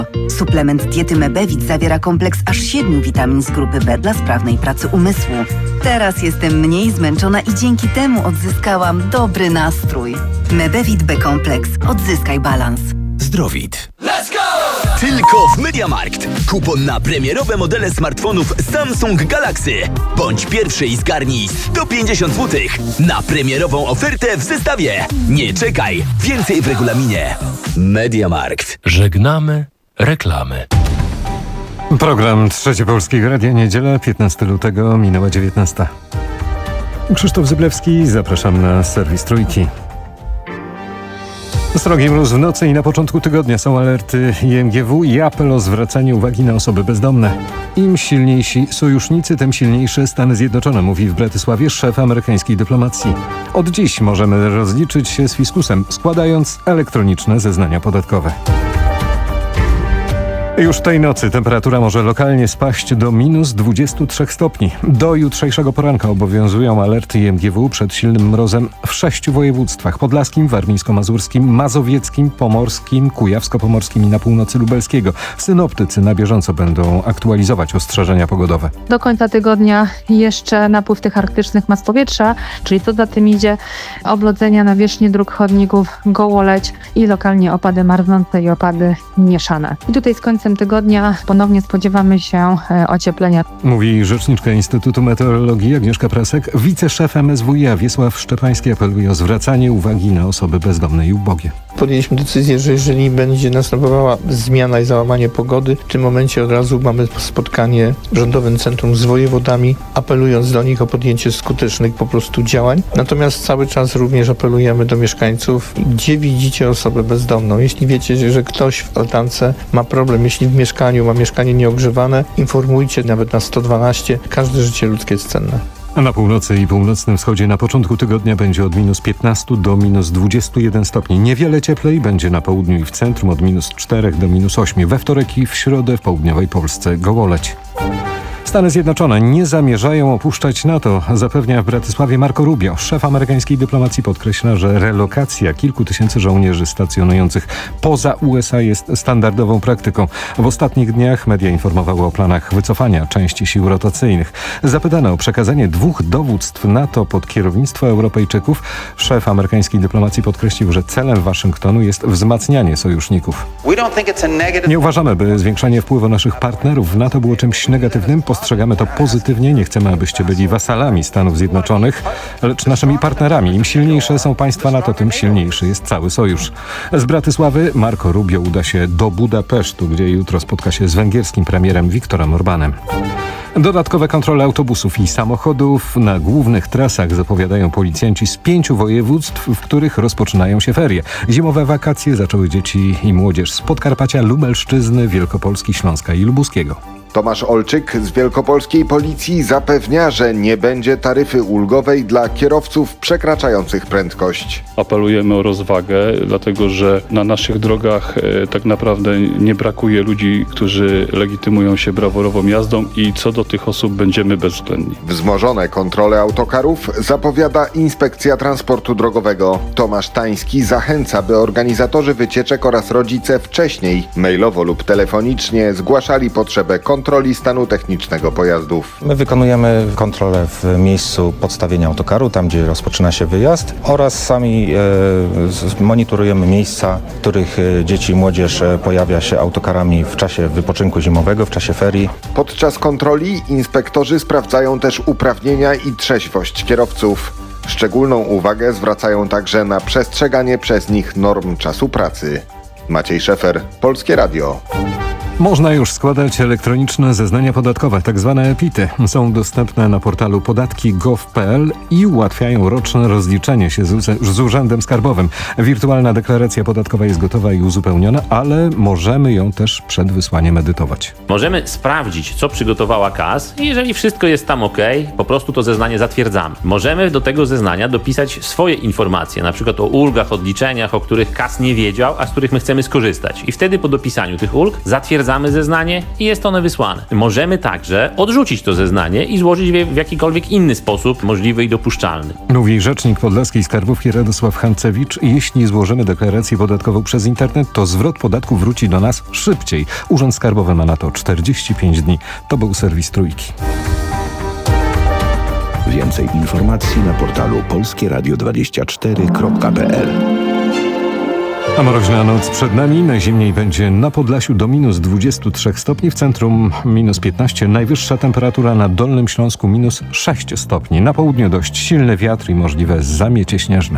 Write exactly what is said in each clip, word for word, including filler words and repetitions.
Suplement diety Mebevit zawiera kompleks aż siedmiu witamin z grupy B dla sprawnej pracy umysłu. Teraz jestem mniej zmęczona i dzięki temu odzyskałam dobry nastrój. Mebevit B-kompleks. Odzyskaj balans. Zdrowit. Let's go! Tylko w MediaMarkt. Kupon na premierowe modele smartfonów Samsung Galaxy. Bądź pierwszy i zgarnij sto pięćdziesiąt złotych na premierową ofertę w zestawie. Nie czekaj. Więcej w regulaminie. MediaMarkt. Żegnamy reklamy. Program Trzecie Polskiego Radia, niedziela, piętnastego lutego, minęła dziewiętnasta. Krzysztof Zyblewski, zapraszam na serwis Trójki. Srogi mróz w nocy i na początku tygodnia są alerty I M G W i apel o zwracanie uwagi na osoby bezdomne. Im silniejsi sojusznicy, tym silniejsze Stany Zjednoczone, mówi w Bratysławie szef amerykańskiej dyplomacji. Od dziś możemy rozliczyć się z fiskusem, składając elektroniczne zeznania podatkowe. Już tej nocy temperatura może lokalnie spaść do minus dwudziestu trzech stopni. Do jutrzejszego poranka obowiązują alerty I M G W przed silnym mrozem w sześciu województwach: podlaskim, warmińsko-mazurskim, mazowieckim, pomorskim, kujawsko-pomorskim i na północy lubelskiego. Synoptycy na bieżąco będą aktualizować ostrzeżenia pogodowe. Do końca tygodnia jeszcze napływ tych arktycznych mas powietrza, czyli co za tym idzie, oblodzenia nawierzchni dróg, chodników, gołoleć i lokalnie opady marznące i opady mieszane. I tutaj z końcem tygodnia ponownie spodziewamy się ocieplenia. Mówi rzeczniczka Instytutu Meteorologii Agnieszka Prasek. Wiceszef M S W iA Wiesław Szczepański apeluje o zwracanie uwagi na osoby bezdomne i ubogie. Podjęliśmy decyzję, że jeżeli będzie następowała zmiana i załamanie pogody, w tym momencie od razu mamy spotkanie w Rządowym Centrum z wojewodami, apelując do nich o podjęcie skutecznych po prostu działań. Natomiast cały czas również apelujemy do mieszkańców, gdzie widzicie osobę bezdomną. Jeśli wiecie, że ktoś w altance ma problem, jeśli w mieszkaniu ma mieszkanie nieogrzewane, informujcie nawet na sto dwanaście. Każde życie ludzkie jest cenne. A na północy i północnym wschodzie na początku tygodnia będzie od minus piętnastu do minus dwudziestu jeden stopni. Niewiele cieplej będzie na południu i w centrum od minus czterech do minus ośmiu. We wtorek i w środę w południowej Polsce gołoleć. Stany Zjednoczone nie zamierzają opuszczać NATO, zapewnia w Bratysławie Marco Rubio. Szef amerykańskiej dyplomacji podkreśla, że relokacja kilku tysięcy żołnierzy stacjonujących poza U S A jest standardową praktyką. W ostatnich dniach media informowały o planach wycofania części sił rotacyjnych. Zapytany o przekazanie dwóch dowództw NATO pod kierownictwo Europejczyków, szef amerykańskiej dyplomacji podkreślił, że celem Waszyngtonu jest wzmacnianie sojuszników. Nie uważamy, by zwiększanie wpływu naszych partnerów w NATO było czymś negatywnym. Postrzegamy to pozytywnie. Nie chcemy, abyście byli wasalami Stanów Zjednoczonych, lecz naszymi partnerami. Im silniejsze są państwa NATO, tym silniejszy jest cały sojusz. Z Bratysławy Marco Rubio uda się do Budapesztu, gdzie jutro spotka się z węgierskim premierem Viktorem Orbánem. Dodatkowe kontrole autobusów i samochodów na głównych trasach zapowiadają policjanci z pięciu województw, w których rozpoczynają się ferie. Zimowe wakacje zaczęły dzieci i młodzież z Podkarpacia, Lubelszczyzny, Wielkopolski, Śląska i Lubuskiego. Tomasz Olczyk z Wielkopolskiej Policji zapewnia, że nie będzie taryfy ulgowej dla kierowców przekraczających prędkość. Apelujemy o rozwagę, dlatego że na naszych drogach e, tak naprawdę nie brakuje ludzi, którzy legitymują się brawurową jazdą i co do tych osób będziemy bezwzględni. Wzmożone kontrole autokarów zapowiada Inspekcja Transportu Drogowego. Tomasz Tański zachęca, by organizatorzy wycieczek oraz rodzice wcześniej, mailowo lub telefonicznie zgłaszali potrzebę kontroli kontroli stanu technicznego pojazdów. My wykonujemy kontrolę w miejscu podstawienia autokaru, tam gdzie rozpoczyna się wyjazd, oraz sami e, monitorujemy miejsca, w których dzieci i młodzież pojawia się autokarami w czasie wypoczynku zimowego, w czasie ferii. Podczas kontroli inspektorzy sprawdzają też uprawnienia i trzeźwość kierowców. Szczególną uwagę zwracają także na przestrzeganie przez nich norm czasu pracy. Maciej Szefer, Polskie Radio. Można już składać elektroniczne zeznania podatkowe, tak zwane EPIT-y. Są dostępne na portalu podatki kropka gov kropka p l i ułatwiają roczne rozliczenie się z, z Urzędem Skarbowym. Wirtualna deklaracja podatkowa jest gotowa i uzupełniona, ale możemy ją też przed wysłaniem edytować. Możemy sprawdzić, co przygotowała K A S i jeżeli wszystko jest tam ok, po prostu to zeznanie zatwierdzamy. Możemy do tego zeznania dopisać swoje informacje, na przykład o ulgach, odliczeniach, o których K A S nie wiedział, a z których my chcemy skorzystać. I wtedy po dopisaniu tych ulg zatwierdzamy zatwierdzamy zeznanie i jest ono wysłane. Możemy także odrzucić to zeznanie i złożyć je w jakikolwiek inny sposób możliwy i dopuszczalny. Mówi rzecznik podlaskiej skarbówki Radosław Hancewicz. Jeśli złożymy deklarację podatkową przez internet, to zwrot podatku wróci do nas szybciej. Urząd Skarbowy ma na to czterdzieści pięć dni. To był serwis Trójki. Więcej informacji na portalu polskie radio dwadzieścia cztery kropka p l. A mroźna noc przed nami. Najzimniej będzie na Podlasiu do minus dwadzieścia trzy stopni, w centrum minus piętnaście. Najwyższa temperatura na Dolnym Śląsku minus sześć stopni. Na południu dość silny wiatr i możliwe zamiecie śnieżne.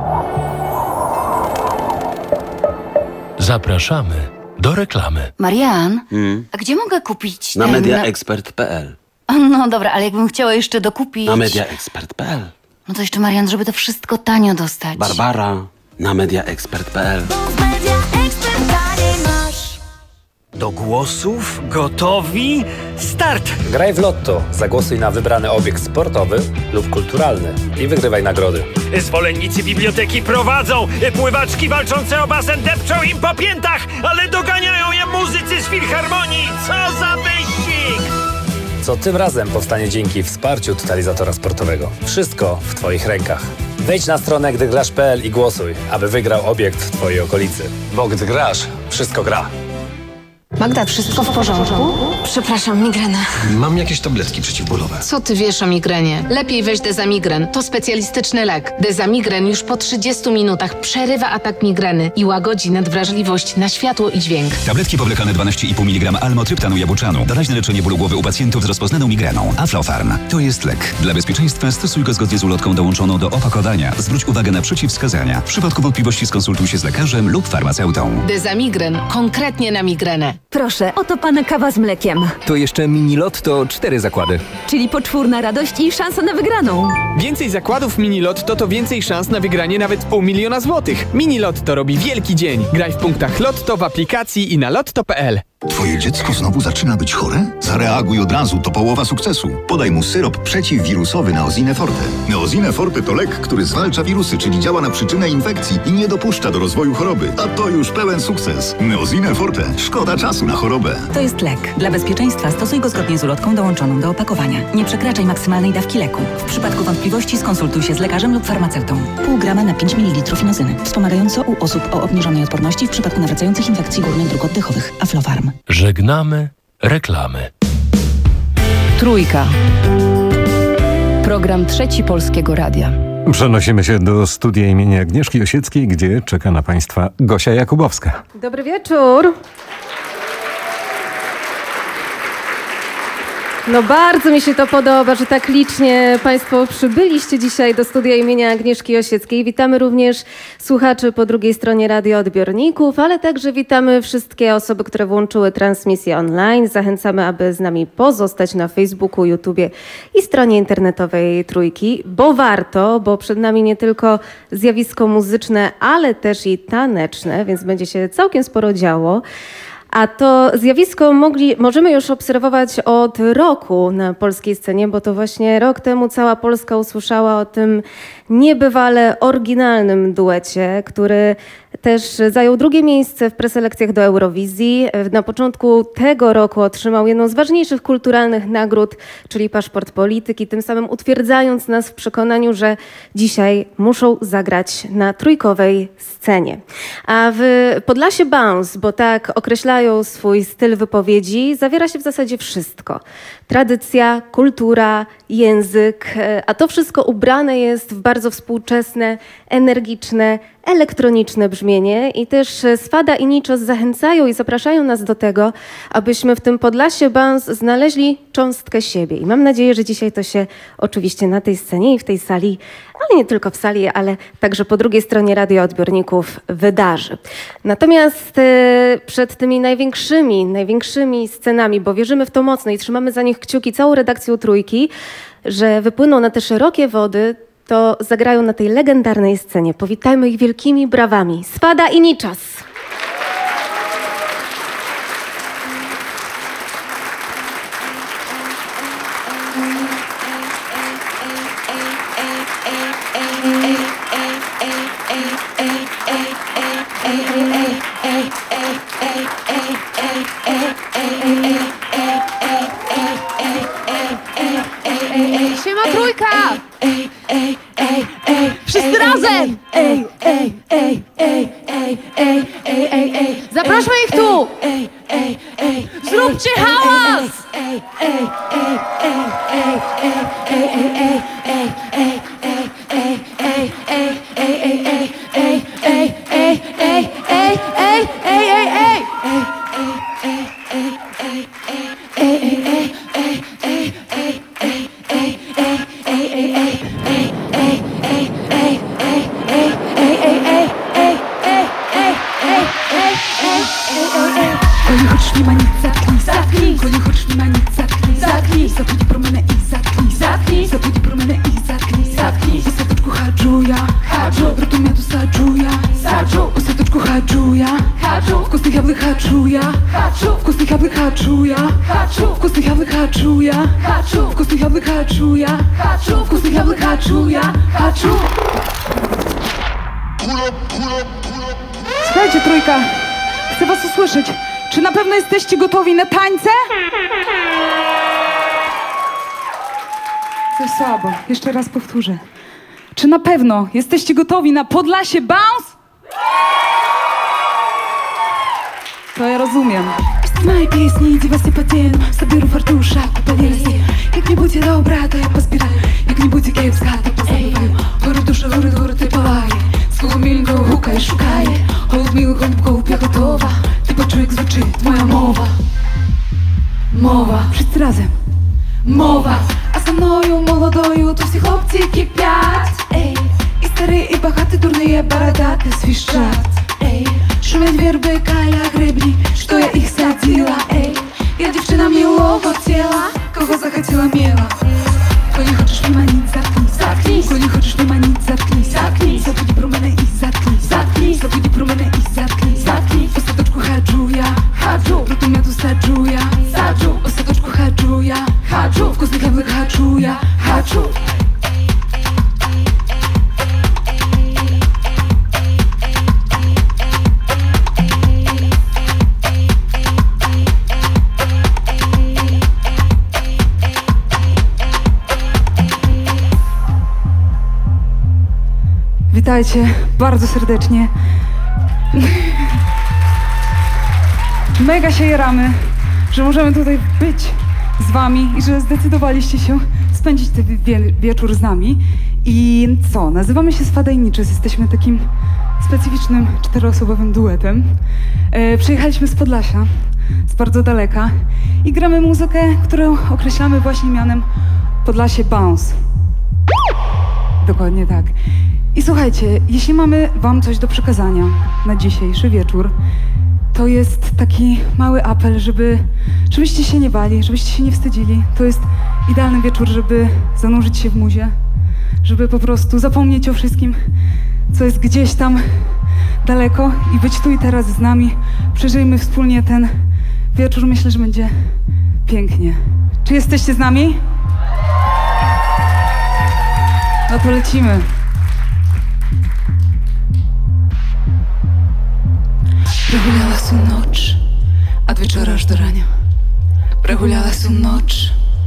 Zapraszamy do reklamy. Marian, Hmm. a gdzie mogę kupić Na ten... mediaexpert kropka p l. No dobra, ale jakbym chciała jeszcze dokupić... Na mediaexpert kropka p l. No to jeszcze, Marian, żeby to wszystko tanio dostać. Barbara. Na mediaexpert kropka p l. Do głosów? Gotowi? Start! Graj w Lotto. Zagłosuj na wybrany obiekt sportowy lub kulturalny i wygrywaj nagrody. Zwolennicy biblioteki prowadzą. Pływaczki walczące o basen depczą im po piętach, ale doganiają je muzycy z filharmonii. Co za wyścig! Co tym razem powstanie dzięki wsparciu totalizatora sportowego. Wszystko w Twoich rękach. Wejdź na stronę gdygrasz kropka p l i głosuj, aby wygrał obiekt w Twojej okolicy. Bo gdy grasz, wszystko gra. Magda, wszystko w porządku? Przepraszam, migrena. Mam jakieś tabletki przeciwbólowe. Co ty wiesz o migrenie? Lepiej weź Dezamigren. To specjalistyczny lek. Dezamigren już po trzydziestu minutach przerywa atak migreny i łagodzi nadwrażliwość na światło i dźwięk. Tabletki powlekane dwanaście i pół miligrama almotryptanu jabłczanu. Doraźne leczenie bólu głowy u pacjentów z rozpoznaną migreną. Aflofarm. To jest lek. Dla bezpieczeństwa stosuj go zgodnie z ulotką dołączoną do opakowania. Zwróć uwagę na przeciwwskazania. W przypadku wątpliwości skonsultuj się z lekarzem lub farmaceutą. Dezamigren. Konkretnie na migrenę. Proszę, oto pana kawa z mlekiem. To jeszcze mini lot to cztery zakłady. Czyli poczwórna radość i szansa na wygraną. Więcej zakładów mini lotto to więcej szans na wygranie nawet pół miliona złotych. Mini lotto robi wielki dzień. Graj w punktach Lotto w aplikacji i na lotto kropka p l. Twoje dziecko znowu zaczyna być chore? Zareaguj od razu, to połowa sukcesu. Podaj mu syrop przeciwwirusowy Neosine Forte. Neosine Forte to lek, który zwalcza wirusy, czyli działa na przyczynę infekcji i nie dopuszcza do rozwoju choroby. A to już pełen sukces. Neosine Forte. Szkoda czasu na chorobę. To jest lek. Dla bezpieczeństwa stosuj go zgodnie z ulotką dołączoną do opakowania. Nie przekraczaj maksymalnej dawki leku. W przypadku wątpliwości skonsultuj się z lekarzem lub farmaceutą. Pół grama na pięć mililitrów inozyny. Wspomagająco u osób o obniżonej odporności w przypadku nawracających infekcji górnych dróg oddechowych. Aflofarm. Żegnamy reklamy. Trójka. Program Trzeci Polskiego Radia. Przenosimy się do studia imienia Agnieszki Osieckiej, gdzie czeka na Państwa Gosia Jakubowska. Dobry wieczór. No bardzo mi się to podoba, że tak licznie Państwo przybyliście dzisiaj do studia imienia Agnieszki Osieckiej. Witamy również słuchaczy po drugiej stronie radioodbiorników, ale także witamy wszystkie osoby, które włączyły transmisję online. Zachęcamy, aby z nami pozostać na Facebooku, YouTubie i stronie internetowej Trójki, bo warto, bo przed nami nie tylko zjawisko muzyczne, ale też i taneczne, więc będzie się całkiem sporo działo. A to zjawisko mogli, możemy już obserwować od roku na polskiej scenie, bo to właśnie rok temu cała Polska usłyszała o tym niebywale oryginalnym duecie, który też zajął drugie miejsce w preselekcjach do Eurowizji. Na początku tego roku otrzymał jedną z ważniejszych kulturalnych nagród, czyli Paszport Polityki, tym samym utwierdzając nas w przekonaniu, że dzisiaj muszą zagrać na trójkowej scenie. A w Podlasie Bounce, bo tak określają swój styl wypowiedzi, zawiera się w zasadzie wszystko. Tradycja, kultura, język, a to wszystko ubrane jest w bardzo współczesne, energiczne, elektroniczne brzmienie i też Swada i Niczos zachęcają i zapraszają nas do tego, abyśmy w tym Podlasie Bounce znaleźli cząstkę siebie. I mam nadzieję, że dzisiaj to się oczywiście na tej scenie i w tej sali, ale nie tylko w sali, ale także po drugiej stronie radioodbiorników wydarzy. Natomiast e, przed tymi największymi, największymi scenami, bo wierzymy w to mocno i trzymamy za nich kciuki całą redakcją Trójki, że wypłyną na te szerokie wody, to zagrają na tej legendarnej scenie. Powitajmy ich wielkimi brawami. Swada i Niczos. Hey, hey, hey, hey, hey, hey, hey, hey, hey. Zróbcie hałas! Коли хочеш мимо них, заткнись, заткнись. Коли хочеш мимо них, заткнись, заткнись. Забудь про мене і заткнись, заткнись. Забудь про мене і заткнись, заткнись. У садочку хаджу я, хаджу. Роту меду саджу я, саджу. У садочку хаджу я, хаджу. Вкусних яблук хаджу я, хаджу. Вкусних яблук хаджу я, хаджу. Вкусних яблук хаджу я, хаджу. Вкусних яблук хаджу я, хаджу. Вкусних яблук хаджу я, хаджу. Słuchajcie, trójka, chcę was usłyszeć. Czy na pewno jesteście gotowi na tańce? Coś słabo. Jeszcze raz powtórzę. Czy na pewno jesteście gotowi na Podlasie Bounce? To ja rozumiem. Z mojej pieśni dziwa się podzielę. Zabieram fartusza, podzielę się. Jak nie będzie dobra, to ja pozbieram. Jak nie będzie kiepska, to pozabywam. Góry dusze, góry, góry, ty palaje. Słowo miłego hukaj, szukaje. Hołd miły, golubków, ja gotowa. Ty poczujek звучить moja mowa. Mowa, wszyscy razem. Mowa, а за мною молодою то всі хлопці кипять. Ей, і старий, і багатий, дурний, бородати свищат. Ей, шумять вірби, каля греблі, що я їх садила. Ей, я дівчина милого тіла, кого захотіла мила. Коли хочеш міманіть, заткнись, заткнись. Коли хочеш міманіть, заткнись, заткнись. Забудь про мене і заткнись, заткнись. Забудь про мене і заткнись, заткнись. У садочку хаджу я, хаджу. Роту меду саджу я, саджу. У садочку хаджу я, хаджу. Вкусних яблук хаджу я, хаджу. Witajcie bardzo serdecznie. Mega się jaramy, że możemy tutaj być z wami i że zdecydowaliście się spędzić ten wie- wieczór z nami. I co? Nazywamy się Swadajniczys. Jesteśmy takim specyficznym czteroosobowym duetem. E, przyjechaliśmy z Podlasia, z bardzo daleka i gramy muzykę, którą określamy właśnie mianem Podlasie Bounce. Dokładnie tak. I słuchajcie, jeśli mamy wam coś do przekazania na dzisiejszy wieczór, to jest taki mały apel, żeby, żebyście się nie bali, żebyście się nie wstydzili. To jest idealny wieczór, żeby zanurzyć się w muzie, żeby po prostu zapomnieć o wszystkim, co jest gdzieś tam daleko i być tu i teraz z nami. Przeżyjmy wspólnie ten wieczór. Myślę, że będzie pięknie. Czy jesteście z nami? No to lecimy. Прогуляла всю ночь, от вечора аж до рання. Прогуляла всю ночь.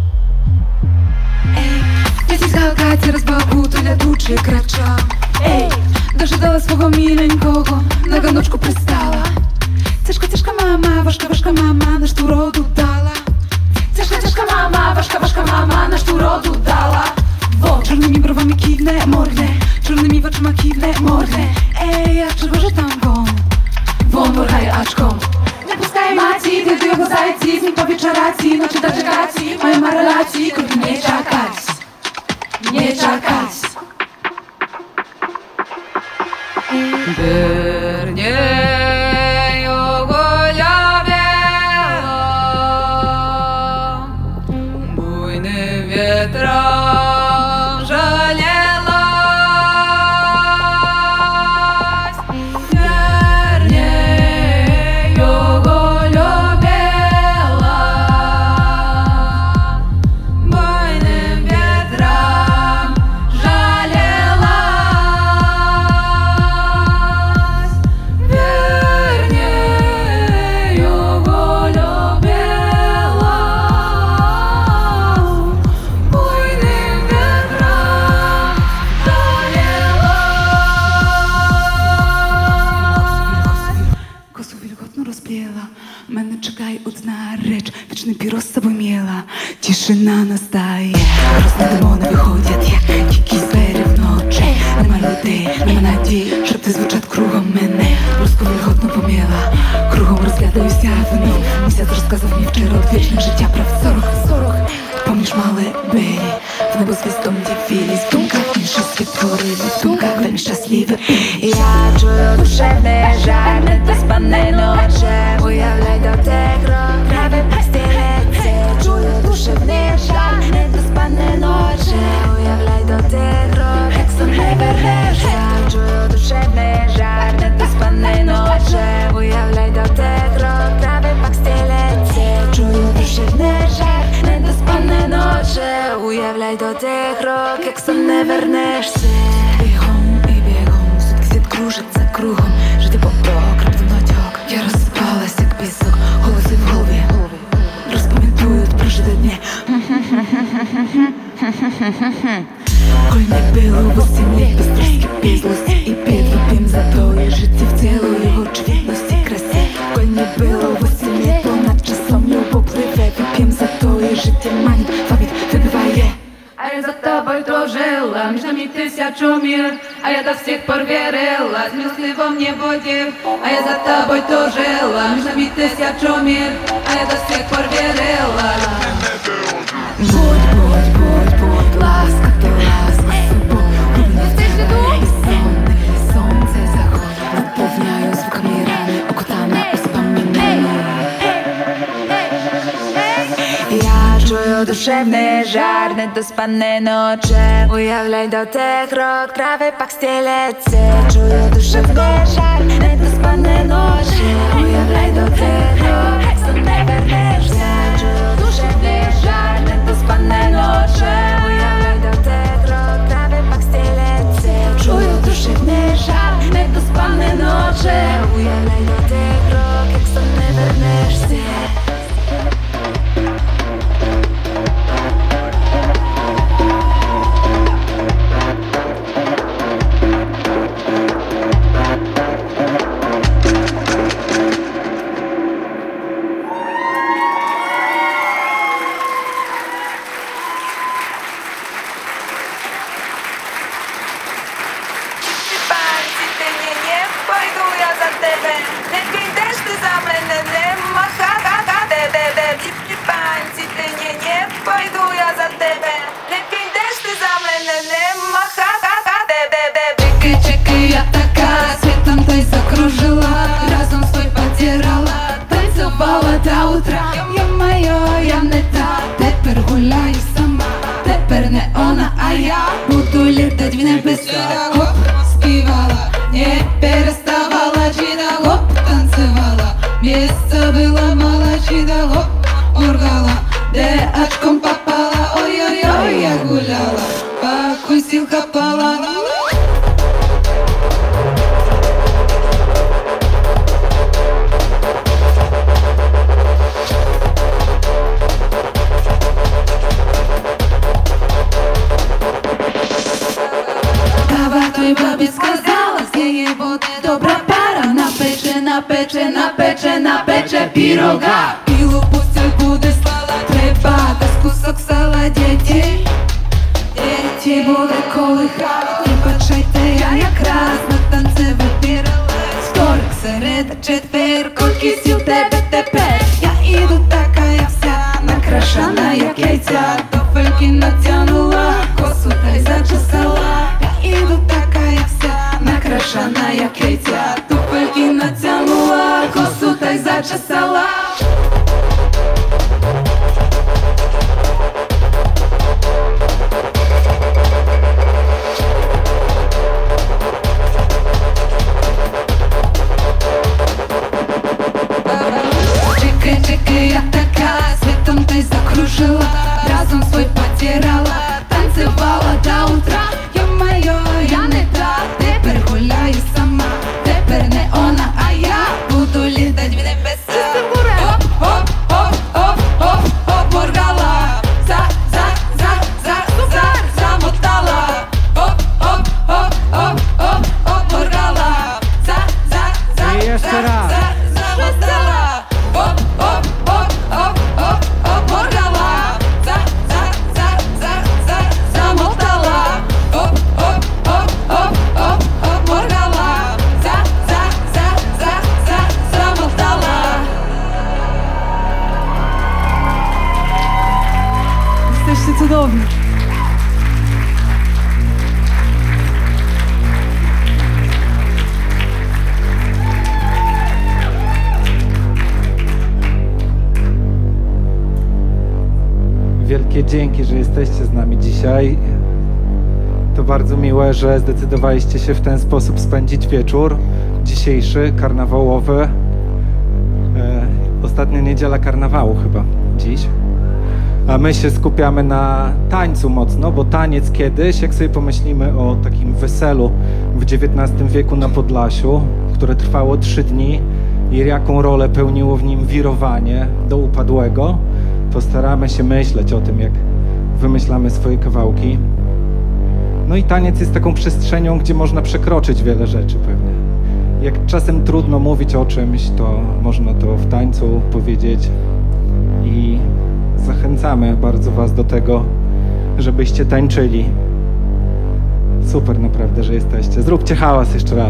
Ей, я зіскала Каті розбавку, то лятучий крача. Ей, дожидала свого міленького, на ганочку пристала. Тяжка, тяжка мама, важка, важка мама, наш ту роду дала. Тяжка, тяжка мама, важка, важка мама, наш ту роду дала. Wo, czarnymi browami kiwnę, morgnę, czarnymi oczyma kiwnę, morgnę. Ej, jak trzeba, że tam won. Won morgaj aczką. Nie puszczaj maci, ty do jego zajci, z nim powie czaraci, noczy da czekaci, mają ma relacji, kurwa nie czekać, nie czekać. Верней оголявела буйным ветром жалелась. Верней оголявела одна речь, вечный пирог с собой мела, тишина настає. Розні демони виходять, як тільки двері вночі. Нема людей, нема надій, щоб ти звучать кругом мене. Руску вільготно поміла, кругом розглядаюся вони. Місяць розказав мені вчора от вічне життя прав сорок, сорок. Помніш мали Бері, в небо звістом дівілись. В думках інші світ творили, в думках вельми щасливі. Я чую душевний жар, недоспане ночі. Уявляй до тегро, правий постілеться. Чую душевний жар, недоспане ночі. Уявляй до тегро, як сон не вернешся. Чую душевний жар, недоспане ночі. Уявляй до тегро, правий постілеться. Чую душевний жар, недоспане ночі. Уявляй до тегро, як сон не вернешся. Бігом і бігом, сутки світ кружиться кругом. Життя поправ, краптом натяк. Я розсипалась, як пісок, голоси в голові розпам'ятують прожити дні. Кольник біло в осінні, пестрості пізлості і підлюбім за тої житті в цілу його чвітності красі. Кольник біло в осінні, понад часом любов пливе, вип'єм за тої житті манит, фабіт вибиває. А я за тобой дружила, между нами тысячу миль, а я до сих пор верила, смелостливо мне будет. А я за тобой дружила, между нами тысячу миль, а я до сих пор верила. Будь, будь, будь, будь, ласка, то ласка, собою. І сон, і сонце заходить, наповняю звуками рани, окутана успомінами. Я чую душевний жар, недоспане ночі. Уявляй до тегро, трави пак стелеться. Чую душевний жар, недоспане ночі. Уявляй до тегро, як сон не вернешся. Чую душевний жар, недоспане ночі. Уявляй до тегро, трави пак стелеться. Чую душевний жар, недоспане ночі. Уявляй до тегро, як сон не вернешся. Пирога. Пілу пустять буде слала, треба десь кусок сала, діти. Діти буде колихати, почайте, я якраз на танце вибиралась. Вторик, середа, четвер, кільки сіл тебе тепер. Я іду така, я вся накрашана, як яйця. Туфельки натягнула, косу та й зачесала. Я іду така, я вся накрашана, як яйця. Туфельки натягнула, косу та й зачесала. Чекай, чекай, я така, світом та й закружила. Разом свой потирала, танцевала до утра. Ё-моё, я не та, тепер гуляю сама. Тепер не вона, а я буду літать в небеса. Оп, оп, оп, оп, оп, оп, моргала. За, за, за, за, за, замотала. Оп, оп, оп, оп, оп, оп, моргала. За, за, за, за, за, замотала. Оп, оп, оп, cudowni. Wielkie dzięki, że jesteście z nami dzisiaj. To bardzo miłe, że zdecydowaliście się w ten sposób spędzić wieczór dzisiejszy, karnawałowy. E, ostatnia niedziela karnawału chyba dziś. A my się skupiamy na tańcu mocno, bo taniec kiedyś, jak sobie pomyślimy o takim weselu w dziewiętnastym wieku na Podlasiu, które trwało trzy dni i jaką rolę pełniło w nim wirowanie do upadłego, to staramy się myśleć o tym, jak wymyślamy swoje kawałki. No i taniec jest taką przestrzenią, gdzie można przekroczyć wiele rzeczy pewnie. Jak czasem trudno mówić o czymś, to można to w tańcu powiedzieć i zachęcamy bardzo was do tego, żebyście tańczyli. Super naprawdę, że jesteście. Zróbcie hałas jeszcze raz.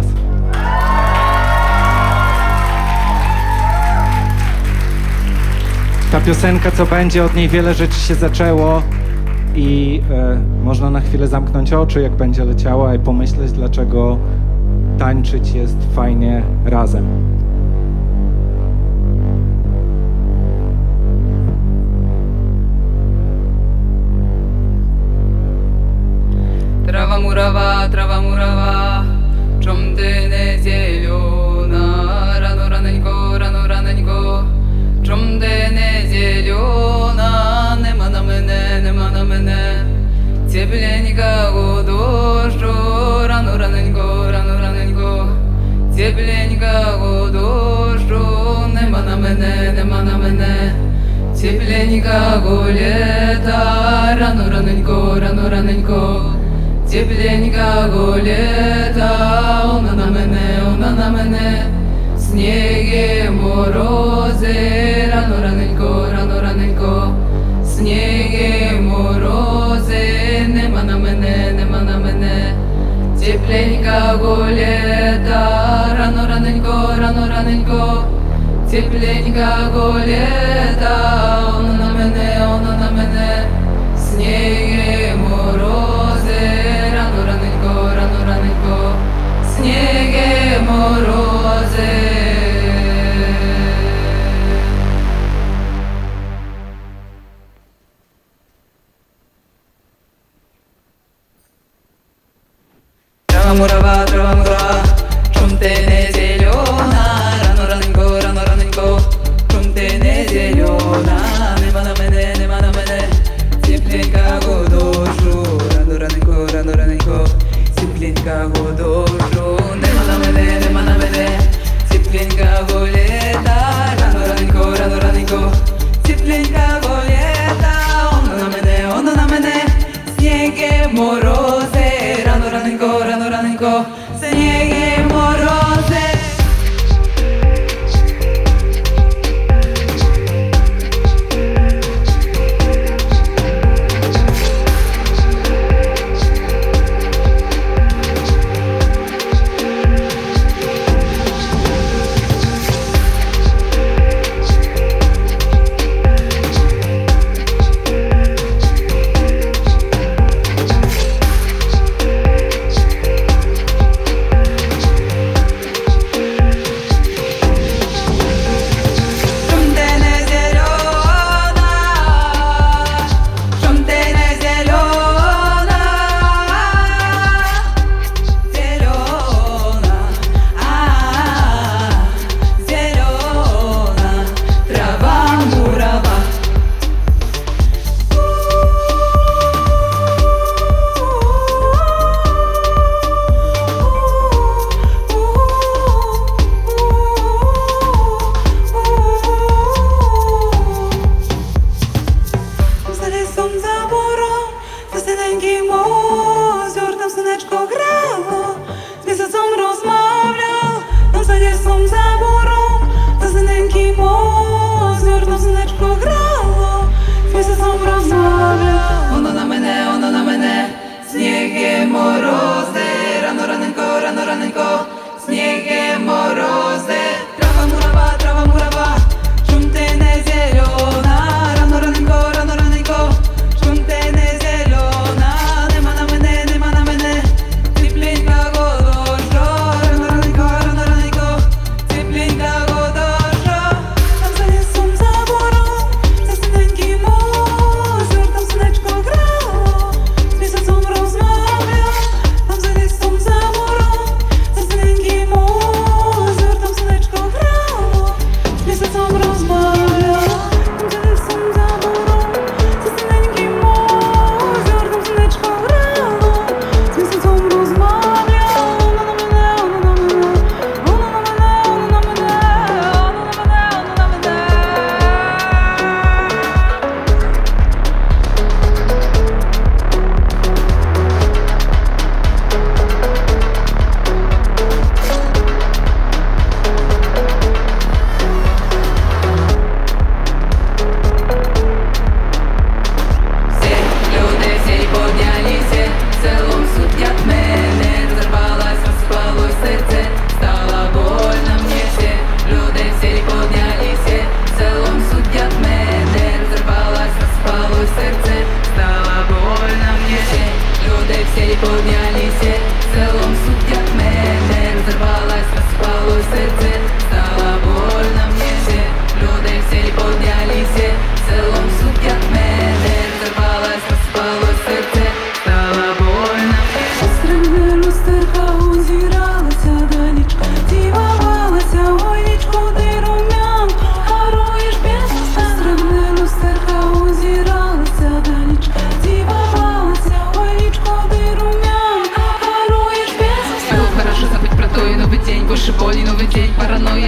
Ta piosenka, co będzie, od niej wiele rzeczy się zaczęło i e, można na chwilę zamknąć oczy, jak będzie leciała, i pomyśleć, dlaczego tańczyć jest fajnie razem. Трава мурава, трава мурава, чом ти не зелена, рано раненько, рано раненько, чом ти не зелена, нема на мене, нема на мене, тепленька у дощу, рано раненько, рано раненько, тепленька у дощу, нема на мене, нема на мене, тепленька у літа, рано раненько, рано раненько. Тепленька літа, вона на мене, вона на мене, сніги, морози, рано раненько, рано раненько, сніги, морози, нема на мене, нема на мене, тепленька літа, рано раненько, рано раненько, тепленька літа, вона на мене, вона на мене, сніги, морози, рано раненько, рано раненько, сніги, морози. Трава мурава, трава мурава, чом ти не зелена, рано раненько, рано раненько, чом ти не зелена, нема на мене, нема на мене, тепленька у душу, рано раненько, рано раненько, тепленька у душу, нема на мене, нема на мене, тепленька у літа, рано раненько, рано раненько, тепленька у літа, вона на мене, вона на мене, сніги, морози, рано раненько, рано раненько, сніги,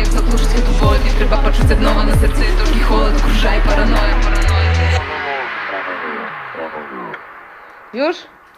як заглушить эту боль. Не треба почути знову на серці тяжкий холод, окружає параноя. Już?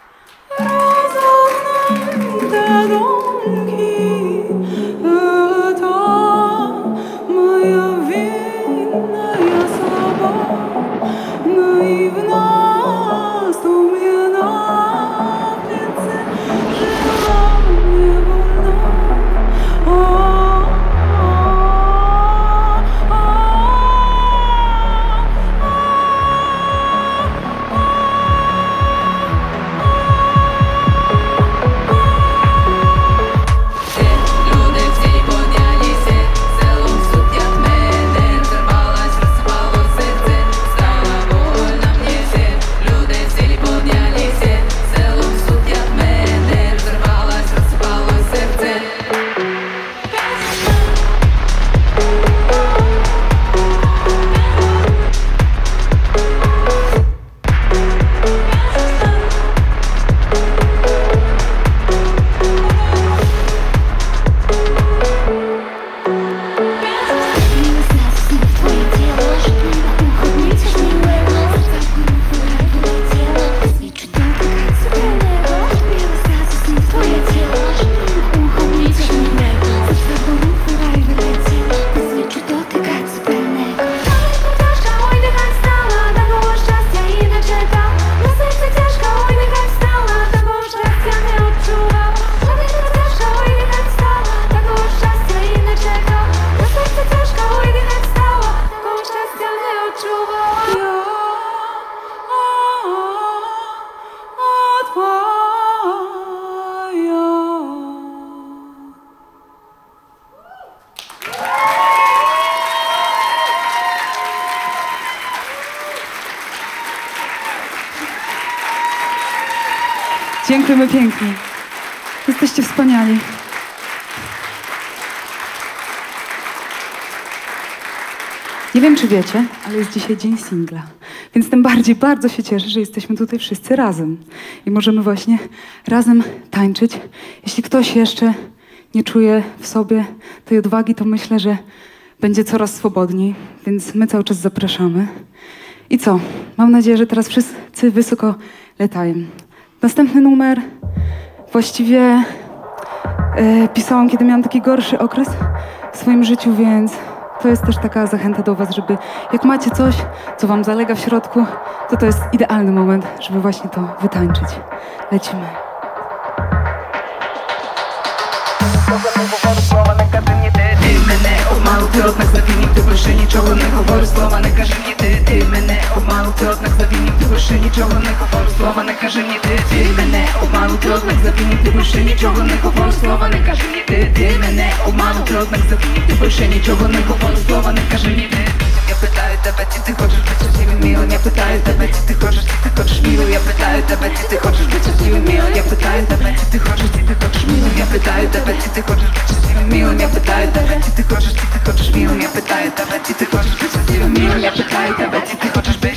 Dziękujemy pięknie. Jesteście wspaniali. Nie wiem, czy wiecie, ale jest dzisiaj dzień singla. Więc tym bardziej bardzo się cieszę, że jesteśmy tutaj wszyscy razem. I możemy właśnie razem tańczyć. Jeśli ktoś jeszcze nie czuje w sobie tej odwagi, to myślę, że będzie coraz swobodniej. Więc my cały czas zapraszamy. I co? Mam nadzieję, że teraz wszyscy wysoko latają. Następny numer właściwie e, pisałam, kiedy miałam taki gorszy okres w swoim życiu, więc to jest też taka zachęta do was, żeby jak macie coś, co wam zalega w środku, to to jest idealny moment, żeby właśnie to wytańczyć. Lecimy. Ти мене обманув, ти однак завінів, ти більше нічого не говориш, слова не кажи мені ти, ти мене обманув, ти однак завінів, ти більше нічого не говориш, слова не кажи мені ти, ти мене обманув, ти однак завінів, ти більше нічого не говориш, слова не кажи мені ти, ти мене обманув, ти однак завінів, ти більше нічого не говориш, слова не кажи мені ти. Я питаю тебе, чи ти хочеш бути щасливим милим, я питаю тебе, чи ти хочеш, чи ти хочеш милим, я питаю тебе, чи ти хочеш бути щасливим милим, я питаю тебе, чи ти хочеш, чи ти хочеш милим, я питаю тебе, чи ти хочеш бути щасливим милим, я питаю тебе, чи ти хочеш, чи ти хочеш милим, я питаю тебе, чи ти хочеш бути щасливим милим, я питаю тебе, чи ти хочеш бути.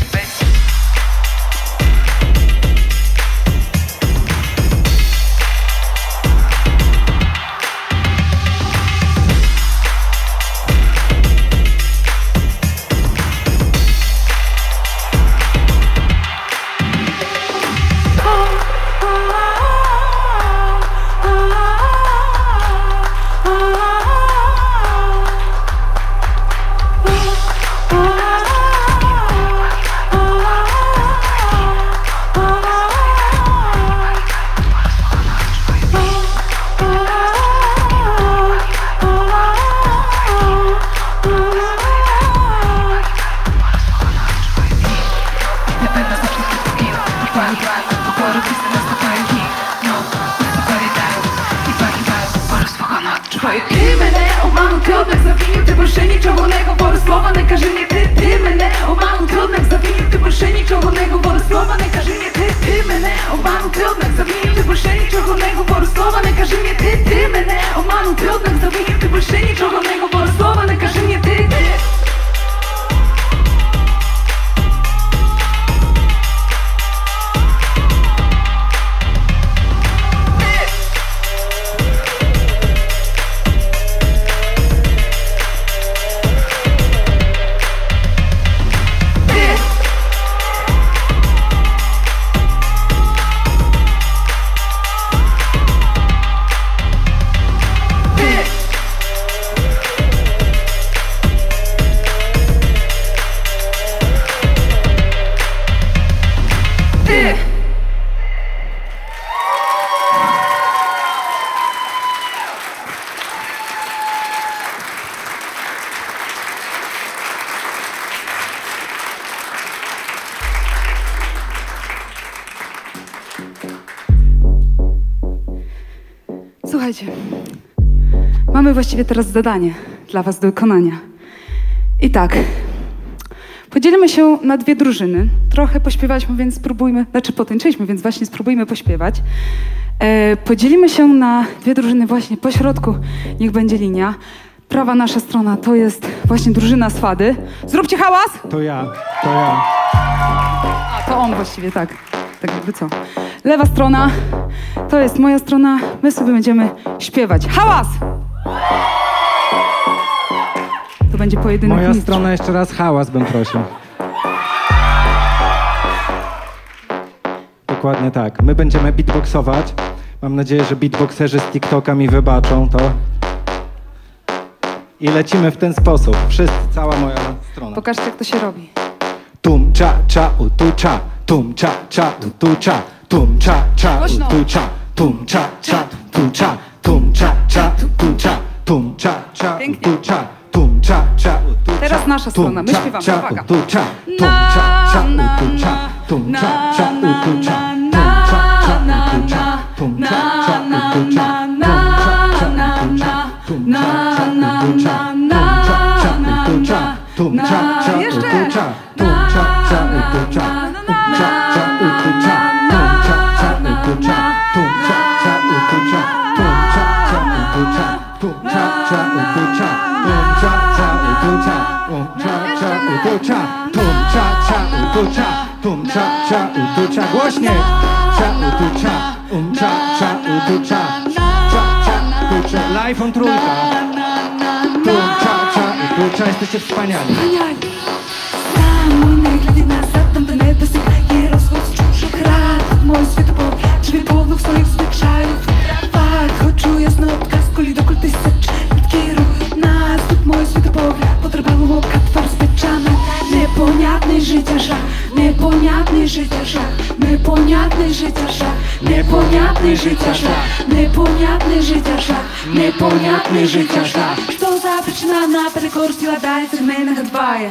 Ти мене обманув, ти однак завінів, ти більше нічого не говориш, слова не кажи мені ти, ти мене обманув, ти однак завінів, ти більше нічого не говориш, слова не кажи мені ти, ти мене обманув, ти однак завінів, ти більше нічого не говориш, слова не кажи мені ти, ти мене обманув, ти однак завінів, ти більше нічого не говориш, слова не кажи мені ти. Słuchajcie, mamy właściwie teraz zadanie dla was do wykonania. I tak, podzielimy się na dwie drużyny. Trochę pośpiewaliśmy, więc spróbujmy, znaczy potańczyliśmy, więc właśnie spróbujmy pośpiewać. E, podzielimy się na dwie drużyny właśnie po środku, niech będzie linia. Prawa nasza strona to jest właśnie drużyna z Fady. Zróbcie hałas! To ja, to ja. A, to on właściwie, tak. Tak jakby co. Lewa strona to jest moja strona. My sobie będziemy śpiewać. Hałas! To będzie pojedynek Moja mistrzów. strona, jeszcze raz hałas bym prosił. Dokładnie tak. My będziemy beatboxować. Mam nadzieję, że beatboxerzy z TikToka mi wybaczą to. I lecimy w ten sposób. Wszyscy, cała moja strona. Pokażcie, jak to się robi. Tum cha cha u tu cha. Tum cha cha u tu cha. Tum cha cha u tu cha. Tum cha cha tu cha. Tum cha cha tu cha. Tum cha cha u tu cha. Tum cha cha u tu cha. Teraz nasza strona, my śpiewamy, uwaga. Tum cha cha u tu cha. Tum cha cha u tu cha. Tum cha cha u tu cha. Tum cha cha u tu cha. Tum cha cha u tu cha. Tum cha cha u tu cha. Tum cha cha u tu cha. Tum cha cha u tu cha. Tum cha cha u tu cha. Tum cha cha u tu cha. Tum cha cha u tu cha. Tum cha cha u tu cha. Tum cha cha u tu cha. Tum cha cha u tu cha. Tum cha cha u tu cha. Tum cha cha u tu cha. Głośniej. Cha u tu cha. Um cha cha u tu cha. Cha cha u tu cha. Live on trójka. Tum cha cha u tu cha. Jesteście wspaniali. Mój najglębiej nazad, tam ten nie rozchód z czужych rad. Mój światopogląd, drzwi połowów swoich zwyczajów. Fakt, choć czuję znot, skoli do kulty secz. Kierują nas, lub mój światopogląd. Potrebował oka, twarz spieczana. Непонятный życia szach, непонятный życia szach, непонятный życia szach, непонятный życia szach, непонятный życia szach, непонятный życia szach. Что за причина наперекор сила дает сегментных отбая?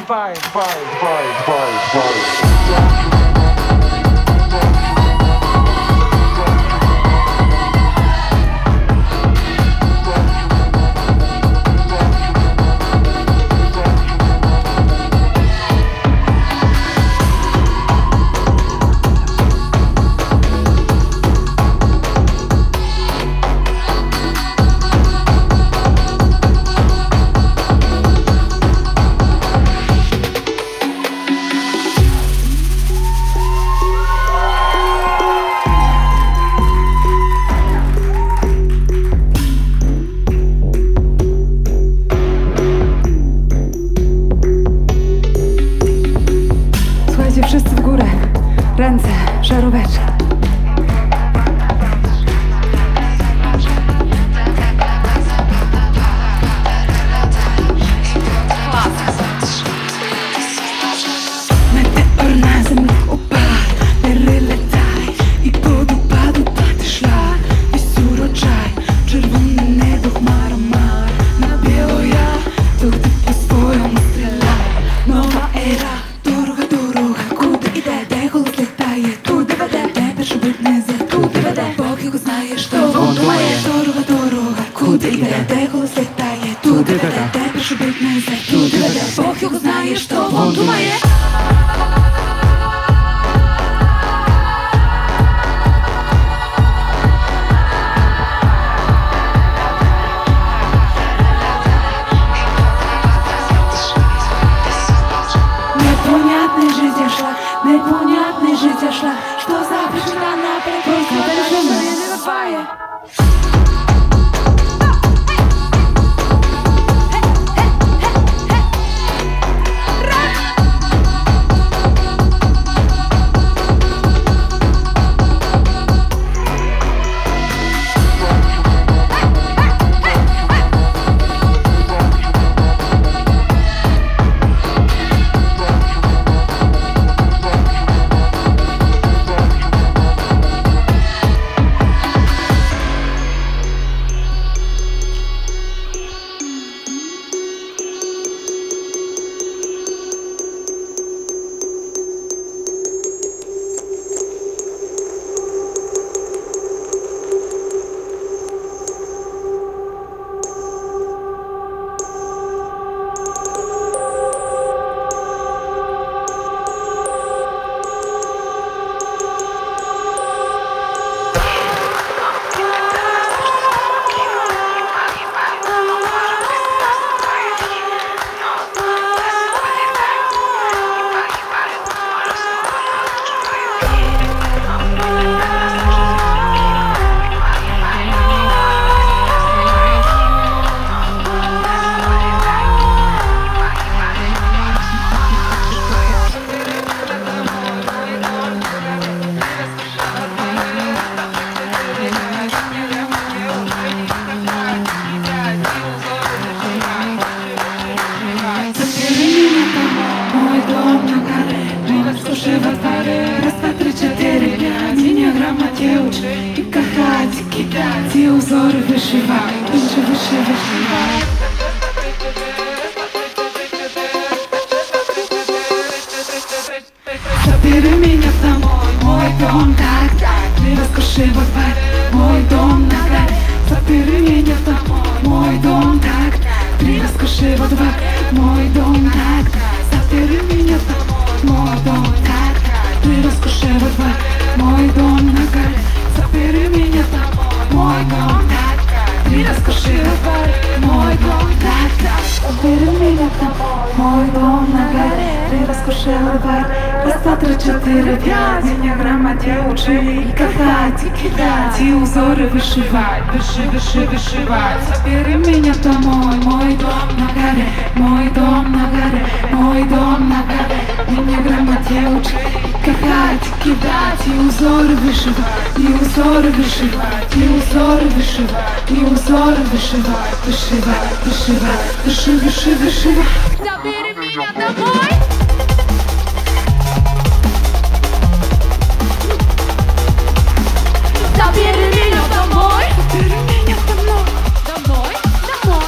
Wszyscy w górę, ręce, żaróweczka. Meteor na землю упал, перелетай, і под упаду падає шлях, весь урожай, червоне небо хмара-мар, на білоя, туди по-своєму стріляй, нова ера, дорога, дорога, куди іде, де голос літає, туди веде, де перший бит несе, туди веде, Бог його знає, що він думає, дорога, дорога, куди іде, де голос літає, туди веде, де перший бит несе, туди веде, Бог його знає, що він думає. Непонятный жизнь шла, непонятный жизнь шла. Что за причина наперекор, когда же мы не забываем? вышивать. Забери меня домой, мой дом так, не раскошевать мой дом на горе. Забери меня домой, мой дом так, не раскошевать мой дом так. Забери меня домой, мой дом так, не раскошевать мой дом на горе. Забери меня домой, мой дом так, не раскошевать мой дом так. Забери меня домой, мой дом на горе, не раскошевать. Раз, два, три, четыре, пять. Меня грамоте учили катать и кидать, и узоры вышивать, выши, выши, вышивать. Забери меня домой, мой дом на горе, мой дом на горе, мой дом на горе. Меня грамоте учили катать и кидать, и узоры вышивать, и узоры вышивать, и узоры вышивать, и узоры вышивать, вышивать, вышивать, выши, выши, вышивать. Забери меня домой. Забери меня домой. Забери меня домой. Домой, домой.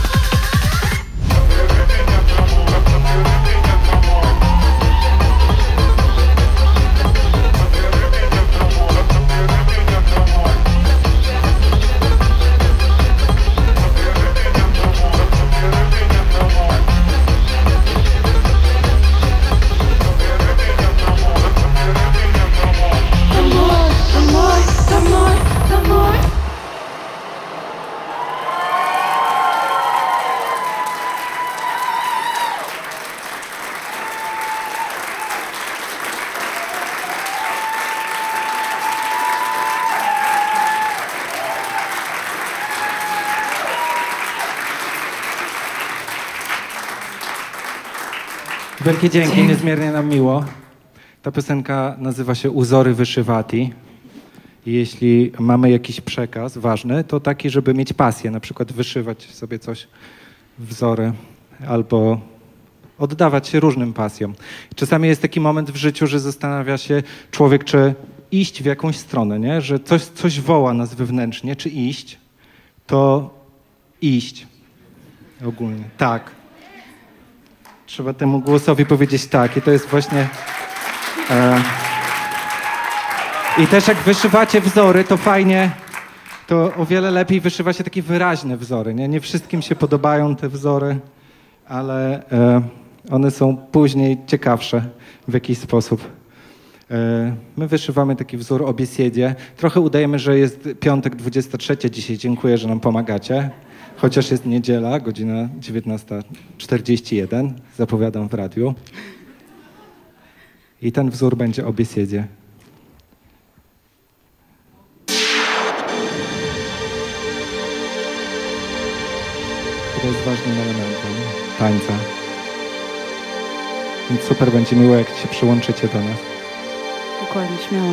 Wielkie dzięki, niezmiernie nam miło. Ta piosenka nazywa się Uzory Wyszywati. I jeśli mamy jakiś przekaz ważny, to taki, żeby mieć pasję, na przykład wyszywać sobie coś, wzory, albo oddawać się różnym pasjom. Czasami jest taki moment w życiu, że zastanawia się człowiek, czy iść w jakąś stronę, nie? Że coś, coś woła nas wewnętrznie, czy iść, to iść. Ogólnie, tak. Trzeba temu głosowi powiedzieć tak i to jest właśnie... E, I też jak wyszywacie wzory, to fajnie, to o wiele lepiej wyszywa się takie wyraźne wzory, nie? Nie wszystkim się podobają te wzory, ale e, one są później ciekawsze w jakiś sposób. E, my wyszywamy taki wzór o biesiedzie. Trochę udajemy, że jest piątek dwudziesty trzeci dzisiaj. Dziękuję, że nam pomagacie. Chociaż jest niedziela, godzina dziewiętnasta czterdzieści jeden, zapowiadam w radiu. I ten wzór będzie o biesiedzie. To jest ważnym elementem tańca. Więc super będzie miło, jak się przyłączycie do nas. Dokładnie, śmiało.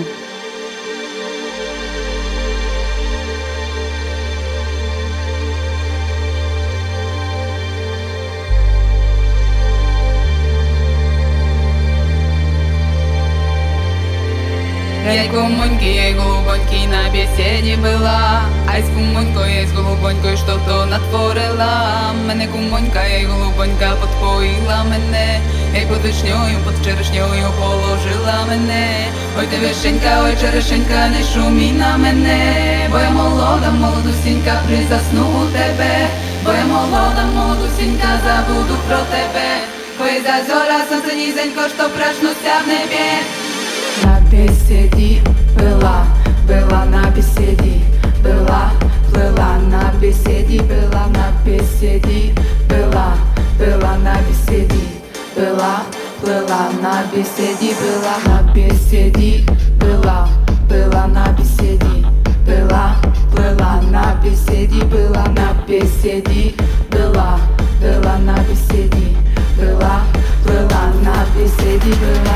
Я кумоньки, я голубоньки на бесіді була, а з кумонькою, я з голубонькою що-то натворила. Мене кумонька, я голубонька подпоїла мене, як під вишнею, під черешнею положила мене. Ой ти вишенька, ой черешенька, не шумі на мене, бо я молода, молодусінька, призасну у тебе, бо я молода, молодусінька, забуду про тебе. Бо я за зоря, сонце нізенько, що прашнуся в небі. На беседі была, была на беседі, была, плыла на беседі, была на беседі, была, была на беседі, была, плыла на беседі, была на беседі, была, была на беседі, была, плыла на беседі, была на беседі, была, была на беседі, была, плыла на беседі, была.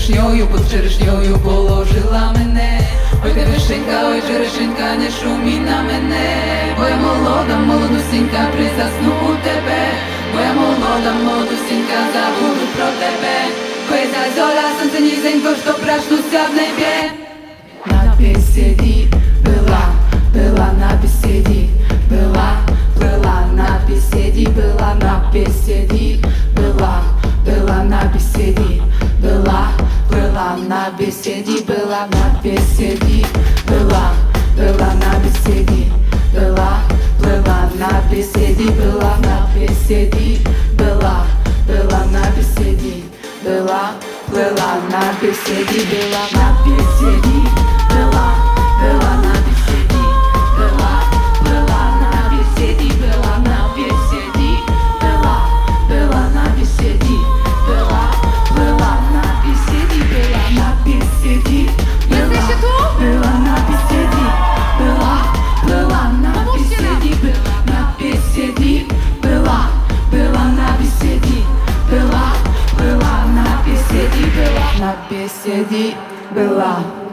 черешньою, під черешньою положила мене. Ой, ти вишенька, ой, черешенька, не шумі на мене. Бо я молода, молодусінька, присасну у тебе. Бо я молода, молодусінька, забуду про тебе. Коли зазоля сонце низенько, що прашнуся в небі. На беседі была, была на беседі, была, была на беседі, была на беседі, была, была на беседі, была, была на беседі, была на беседі, была, была на беседі, была, была на беседі, была на беседі, была, была на беседі, была, была на беседі, была на беседі, была, была на беседі, была, была на беседі, была на беседі, была, была на беседі, была, была на беседі, была на беседі, была, была на беседі, была, была на беседі, была на беседі, была, была на беседі, была, была на беседі, была на беседі, была.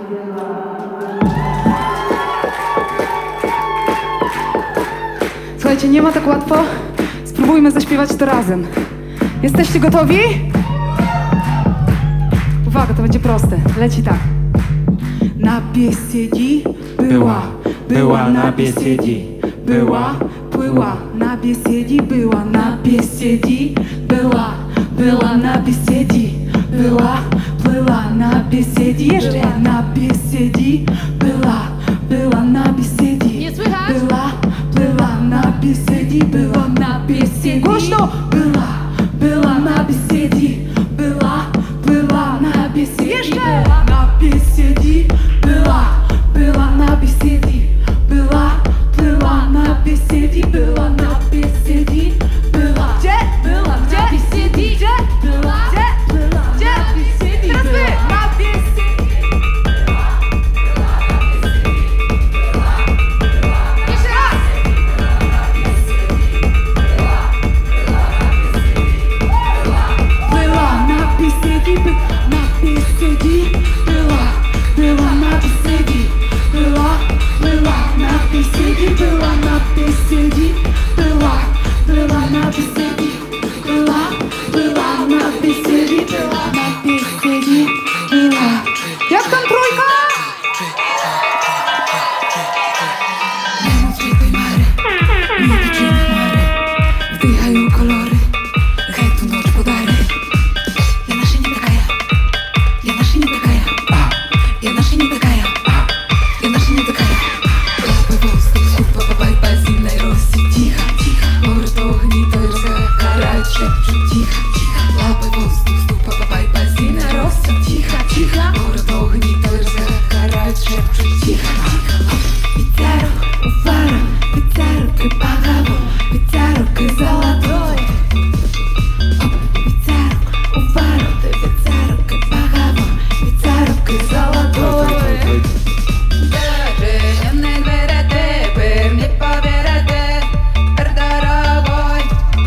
Słuchajcie, nie ma tak łatwo. Spróbujmy zaśpiewać to razem. Jesteście gotowi? Uwaga, to będzie proste. Leci tak. Na bieседі była, była na bieседі, była, była na bieседі, była na bieседі, była, była na bieседі, była, była na bieседі, jeszcze na bieседі, była, była na bieседі, nie słychać? Była, była na bieседі, była na bieседі, głośno, była, była na bieседі, była, była na bieседі, jeszcze na bieседі, była, była na bieседі, była, była na bieседі, była na bieседі, była, gdzie, była, gdzie, na bieседі, gdzie, była, gdzie, była, gdzie, na bieседі, teraz wy, na bieседі. Jeszcze raz. Była na bieседі, na bieседі, była, była na bieседі, była, była na bieседі, była na bieседі, była, była na bieседі, była, była na bieседі, była na bieседі, była. Jak tam trójka? Немов світлої мари, мої печені хмари, вдихаю кольори, хай ту ноч подари. Я наша не такая, я наша не такая, я наша не такая, я наша не такая. Лапи воздух, попай по зимній росі, тихо, тихо, город огнітої розгорають, шепчуть, тихо, тихо. Лапи воздух, попай по зимній росі, тихо, тихо, город огнітої розгорають, шепчуть, тихо, тихо. Вітерок у фару, вітерок і пагаву, вітерок і золотой. Вітерок у фару, вітерок і пагаву, вітерок і золотой. Зачинені двері, тепер не повірите, дорогой.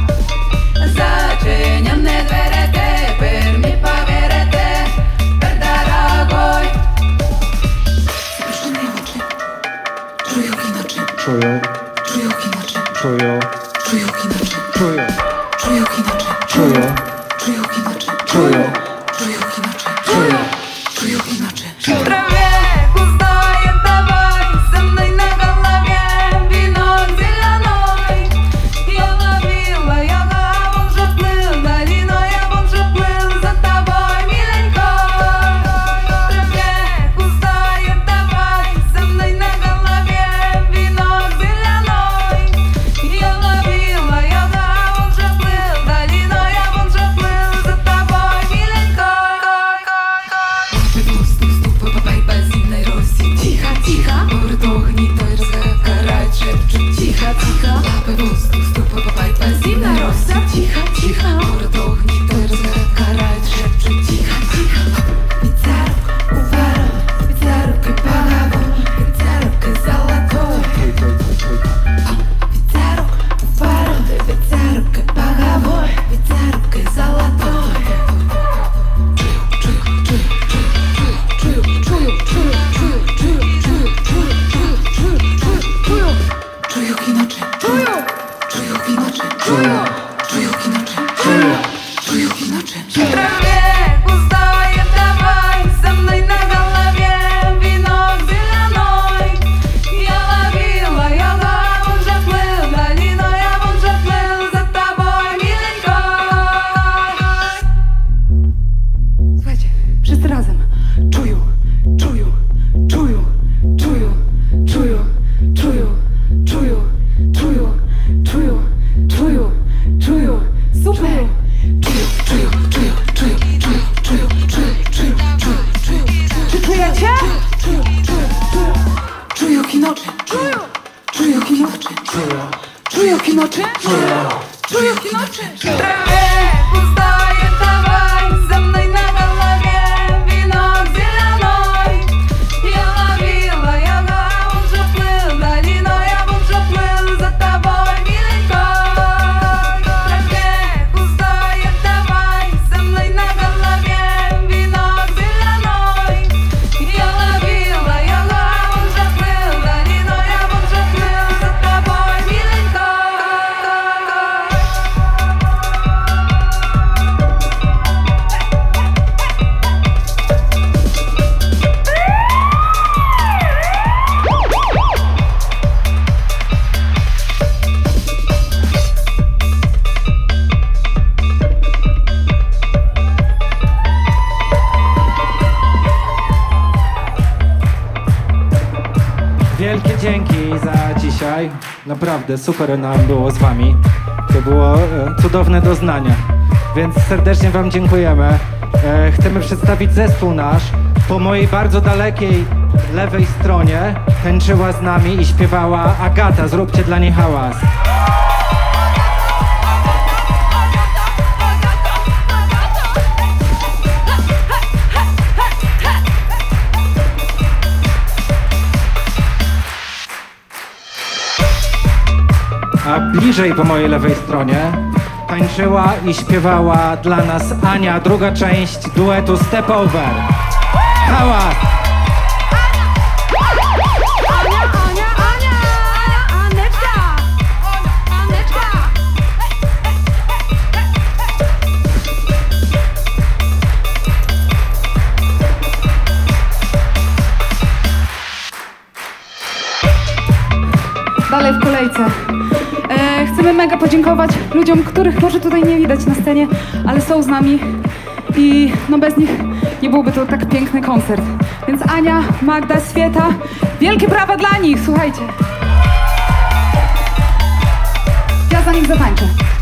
Зачинені двері, тепер не повірите, дорогой. Запрошені очі, чую кіночі, Czują, чую кіночі, czują, чую кіночі, czują, чую кіночі, czują, чую кіночі, czują, чую кіночі, czują. чую кіночі. В траве густое, давай со мной на голове венок зеленой. Я ловила, я вон же плыл, долиной я вон же плыл за тобой, миленько. В траве густое, давай со мной на голове венок зеленой. Я ловила, я вон же плыл, долиной я вон же плыл за тобой, миленько. noczy? Czujówki noczy. Пустая, давай со мной на голове венок зеленой. Я ловила, я он же плыл долиной, я он же плыл за тобой, миленькой. Тропе пустая, давай со мной на голове венок зеленой. Я ловила, я он же плыл долиной, я он же плыл за тобой, миленькой. Wielkie dzięki za dzisiaj. Naprawdę super nam było z wami. To było e, cudowne doznanie. Więc serdecznie wam dziękujemy. E, chcemy przedstawić zespół nasz. Po mojej bardzo dalekiej lewej stronie tańczyła z nami i śpiewała Agata. Zróbcie dla niej hałas. A bliżej po mojej lewej stronie tańczyła i śpiewała dla nas Ania, druga część duetu Step Over. Hałas! Ania, Ania, Ania, Aneczka, Aneczka. Dalej w kolejce. E, chcemy mega podziękować ludziom, których może tutaj nie widać na scenie, ale są z nami i no bez nich nie byłby to tak piękny koncert. Więc Ania, Magda, Swieta, wielkie brawa dla nich, słuchajcie. Ja za nich zatańczę.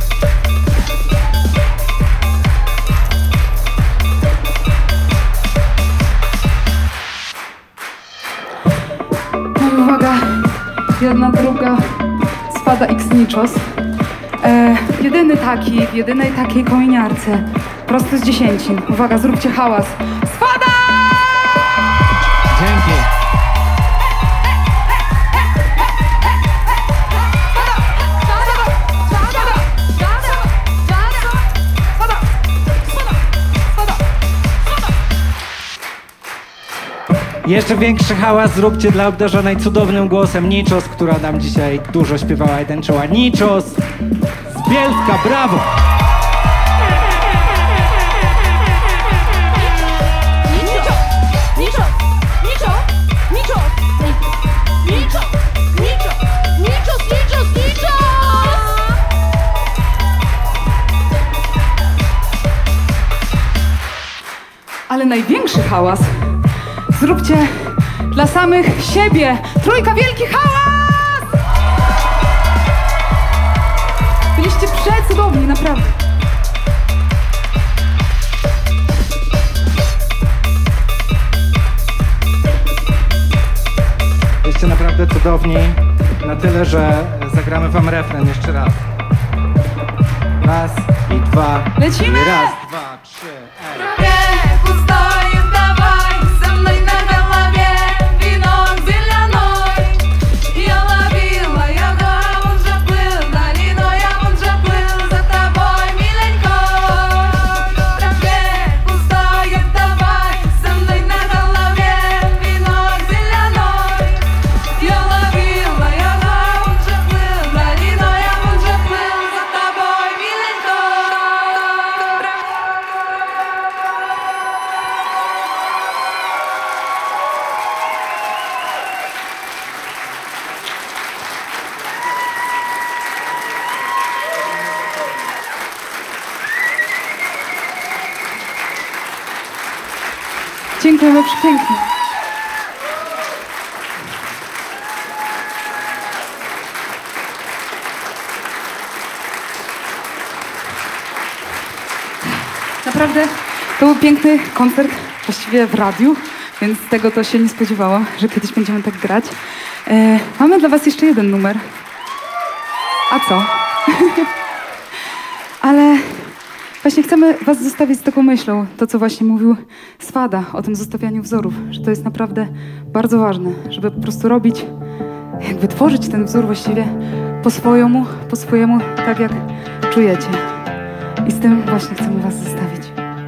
No i uwaga, jedna, druga, Spada X Nichos. E, jedyny taki, w jedynej takiej kominiarce, prosto z dziesięcin. Uwaga, zróbcie hałas. Spada! Dzięki. Jeszcze większy hałas zróbcie dla obdarzonej cudownym głosem Nichos, która nam dzisiaj dużo śpiewała i tańczyła. Nichos z Bielska, brawo! Ale największy hałas zróbcie dla samych siebie. Trójka, wielki hałas! Byliście przecudowni, naprawdę. Jesteście naprawdę cudowni, na tyle, że zagramy wam refren jeszcze raz. Raz i dwa. Lecimy! I raz, dwa, trzy. Ej. Пустая, давай со мной на голове венок зеленой. Я ловила, я он же плыл долиной, я он же плыл за тобой, миленькой. Тропе пустая, давай со мной на голове венок зеленой. Я ловила, я он же плыл долиной, я он же плыл за тобой, миленькой. Dziękujemy przepięknie. Naprawdę to był piękny koncert, właściwie w radiu, więc tego to się nie spodziewałam, że kiedyś będziemy tak grać. E, mamy dla was jeszcze jeden numer. A co? Ale właśnie chcemy was zostawić z taką myślą, to co właśnie mówił Swada o tym zostawianiu wzorów, że to jest naprawdę bardzo ważne, żeby po prostu robić, jakby tworzyć ten wzór właściwie po swojemu, po swojemu, tak jak czujecie. I z tym właśnie chcemy was zostawić.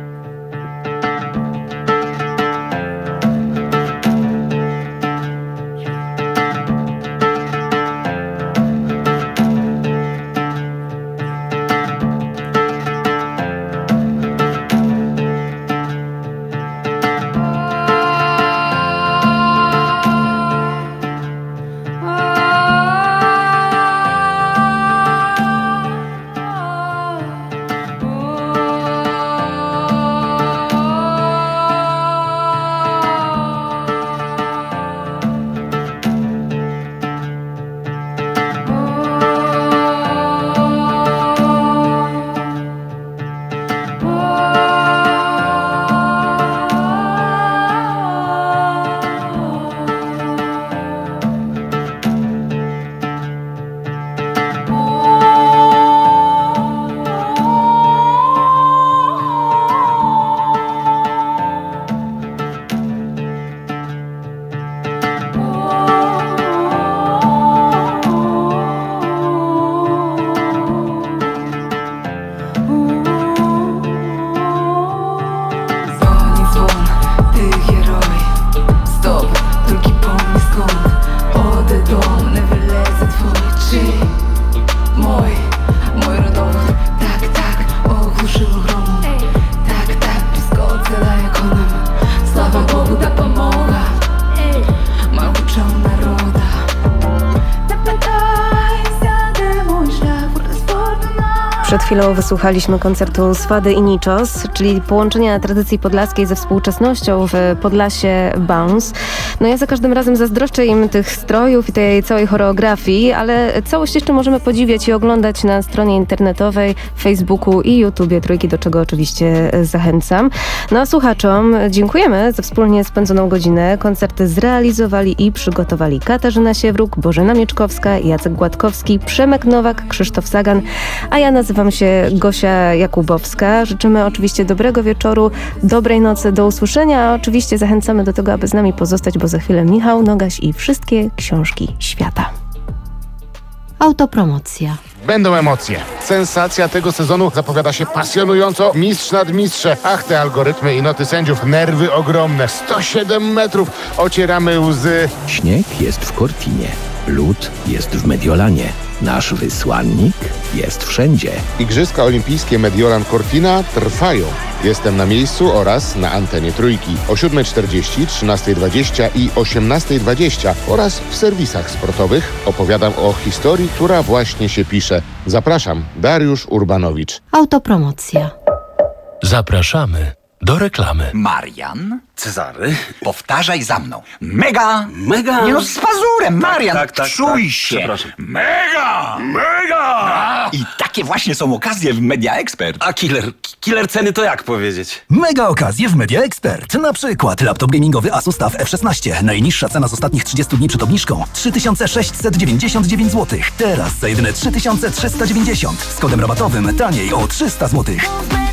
Przed chwilą wysłuchaliśmy koncertu Swady i Niczos, czyli połączenia tradycji podlaskiej ze współczesnością w Podlasie Bounce. No ja za każdym razem zazdroszczę im tych strojów i tej całej choreografii, ale całość jeszcze możemy podziwiać i oglądać na stronie internetowej, Facebooku i YouTubie Trójki, do czego oczywiście zachęcam. No a słuchaczom dziękujemy za wspólnie spędzoną godzinę. Koncerty zrealizowali i przygotowali Katarzyna Siewruk, Bożena Mieczkowska, Jacek Gładkowski, Przemek Nowak, Krzysztof Sagan, a ja nazywam się Gosia Jakubowska. Życzymy oczywiście dobrego wieczoru, dobrej nocy, do usłyszenia, a oczywiście zachęcamy do tego, aby z nami pozostać, bo za chwilę Michał Nogaś i wszystkie książki świata. Autopromocja. Będą emocje. Sensacja tego sezonu zapowiada się pasjonująco. Mistrz nad mistrze. Ach, te algorytmy i noty sędziów. Nerwy ogromne. sto siedem metrów. Ocieramy łzy. Śnieg jest w Cortinie. Lód jest w Mediolanie. Nasz wysłannik jest wszędzie. Igrzyska Olimpijskie Mediolan Cortina trwają. Jestem na miejscu oraz na antenie Trójki o siódma czterdzieści, trzynasta dwadzieścia i osiemnasta dwadzieścia oraz w serwisach sportowych. Opowiadam o historii, która właśnie się pisze. Zapraszam, Dariusz Urbanowicz. Autopromocja. Zapraszamy do reklamy. Marian? Cezary? Powtarzaj za mną. Mega! Mega! Nie no, z pazurem, Marian! Tak, tak, tak, czuj tak. się! Przepraszam. Mega! Mega! I takie właśnie są okazje w Media Expert. A killer, killer ceny to jak powiedzieć? Mega okazje w Media Expert. Na przykład laptop gamingowy Asus TUF F szesnaście. Najniższa cena z ostatnich trzydziestu dni przed obniżką trzy tysiące sześćset dziewięćdziesiąt dziewięć złotych. Teraz za jedyne trzy tysiące trzysta dziewięćdziesiąt. Z kodem rabatowym taniej o trzysta złotych.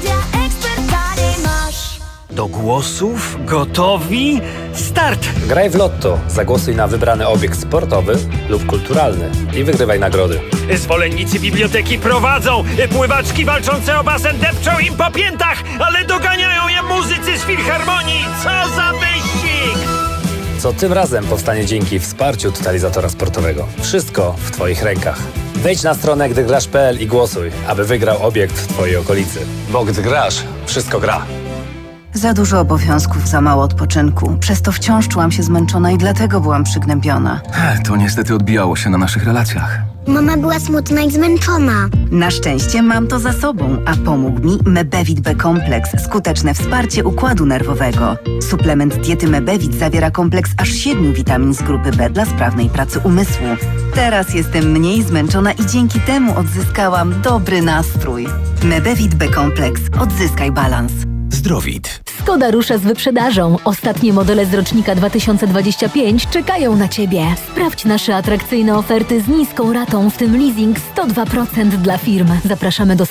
Do głosów? Gotowi? Start! Graj w Lotto. Zagłosuj na wybrany obiekt sportowy lub kulturalny i wygrywaj nagrody. Zwolennicy biblioteki prowadzą. Pływaczki walczące o basen depczą im po piętach, ale doganiają je muzycy z Filharmonii. Co za wyścig! Co tym razem powstanie dzięki wsparciu totalizatora sportowego. Wszystko w Twoich rękach. Wejdź na stronę gdy grasz kropka p l i głosuj, aby wygrał obiekt w Twojej okolicy. Bo gdy grasz, wszystko gra. Za dużo obowiązków, za mało odpoczynku. Przez to wciąż czułam się zmęczona i dlatego byłam przygnębiona. To niestety odbijało się na naszych relacjach. Mama była smutna i zmęczona. Na szczęście mam to za sobą, a pomógł mi Mebevit B-kompleks, skuteczne wsparcie układu nerwowego. Suplement diety Mebevit zawiera kompleks aż siedmiu witamin z grupy B dla sprawnej pracy umysłu. Teraz jestem mniej zmęczona i dzięki temu odzyskałam dobry nastrój. Mebevit B-kompleks. Odzyskaj balans. Zdrowit. Skoda rusza z wyprzedażą. Ostatnie modele z rocznika dwa tysiące dwudziestego piątego czekają na Ciebie. Sprawdź nasze atrakcyjne oferty z niską ratą, w tym leasing sto dwa procent dla firm. Zapraszamy do